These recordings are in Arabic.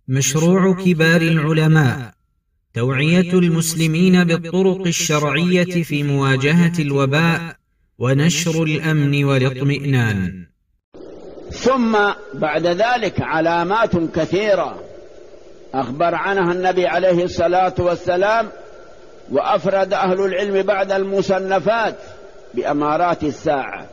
مشروع كبار العلماء توعية المسلمين بالطرق الشرعية في مواجهة الوباء ونشر الأمن والاطمئنان. ثم بعد ذلك علامات كثيرة أخبر عنها النبي عليه الصلاة والسلام، وأفرد أهل العلم بعد المصنفات بأمارات الساعة.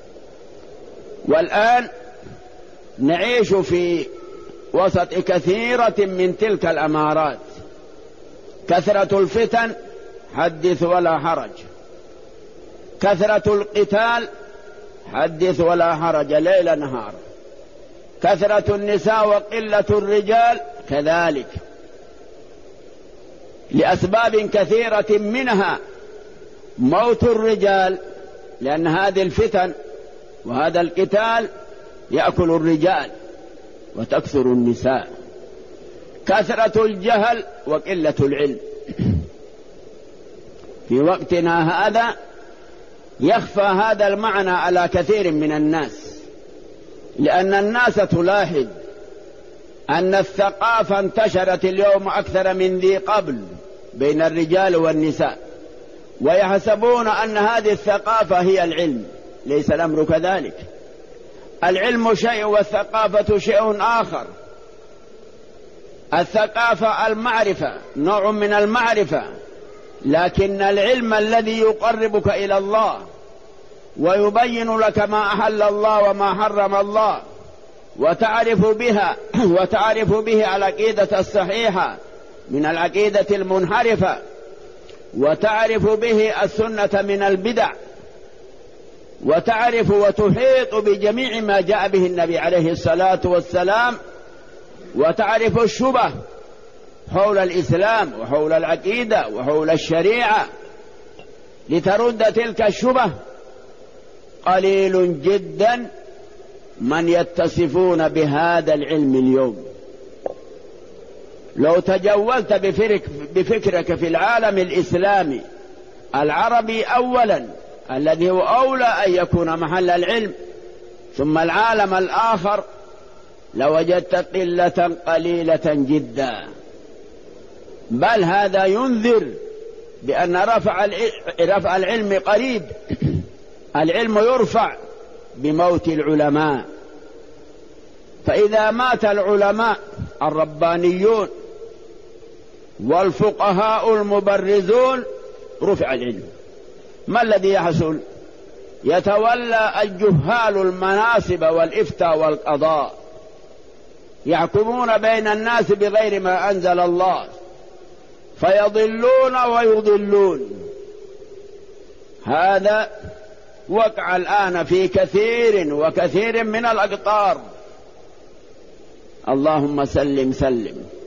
والآن نعيش في وسط كثيرة من تلك الأمارات. كثرة الفتن حدث ولا حرج، كثرة القتال حدث ولا حرج ليل نهار، كثرة النساء وقلة الرجال كذلك، لأسباب كثيرة منها موت الرجال، لأن هذه الفتن وهذا القتال يأكل الرجال وتكثر النساء. كثرة الجهل وقلة العلم. في وقتنا هذا يخفى هذا المعنى على كثير من الناس، لأن الناس تلاحظ أن الثقافة انتشرت اليوم أكثر من ذي قبل بين الرجال والنساء، ويحسبون أن هذه الثقافة هي العلم. ليس الأمر كذلك. العلم شيء والثقافة شيء آخر. الثقافة المعرفة، نوع من المعرفة، لكن العلم الذي يقربك إلى الله ويبين لك ما أحل الله وما حرم الله، وتعرف به العقيدة الصحيحة من العقيدة المنحرفة، وتعرف به السنة من البدع، وتعرف وتحيط بجميع ما جاء به النبي عليه الصلاة والسلام، وتعرف الشبه حول الإسلام وحول العقيدة وحول الشريعة لترد تلك الشبه. قليل جدا من يتصفون بهذا العلم اليوم. لو تجولت بفكرك في العالم الإسلامي العربي أولا، الذي هو أولى أن يكون محل العلم، ثم العالم الآخر، لوجدت قلة قليلة جدا. بل هذا ينذر بأن رفع العلم قريب. العلم يرفع بموت العلماء. فإذا مات العلماء الربانيون والفقهاء المبرزون رفع العلم. ما الذي يحصل؟ يتولى الجهال المناصب والإفتاء والقضاء، يحكمون بين الناس بغير ما أنزل الله، فيضلون ويضلون. هذا وقع الآن في كثير وكثير من الأقطار. اللهم سلم سلم.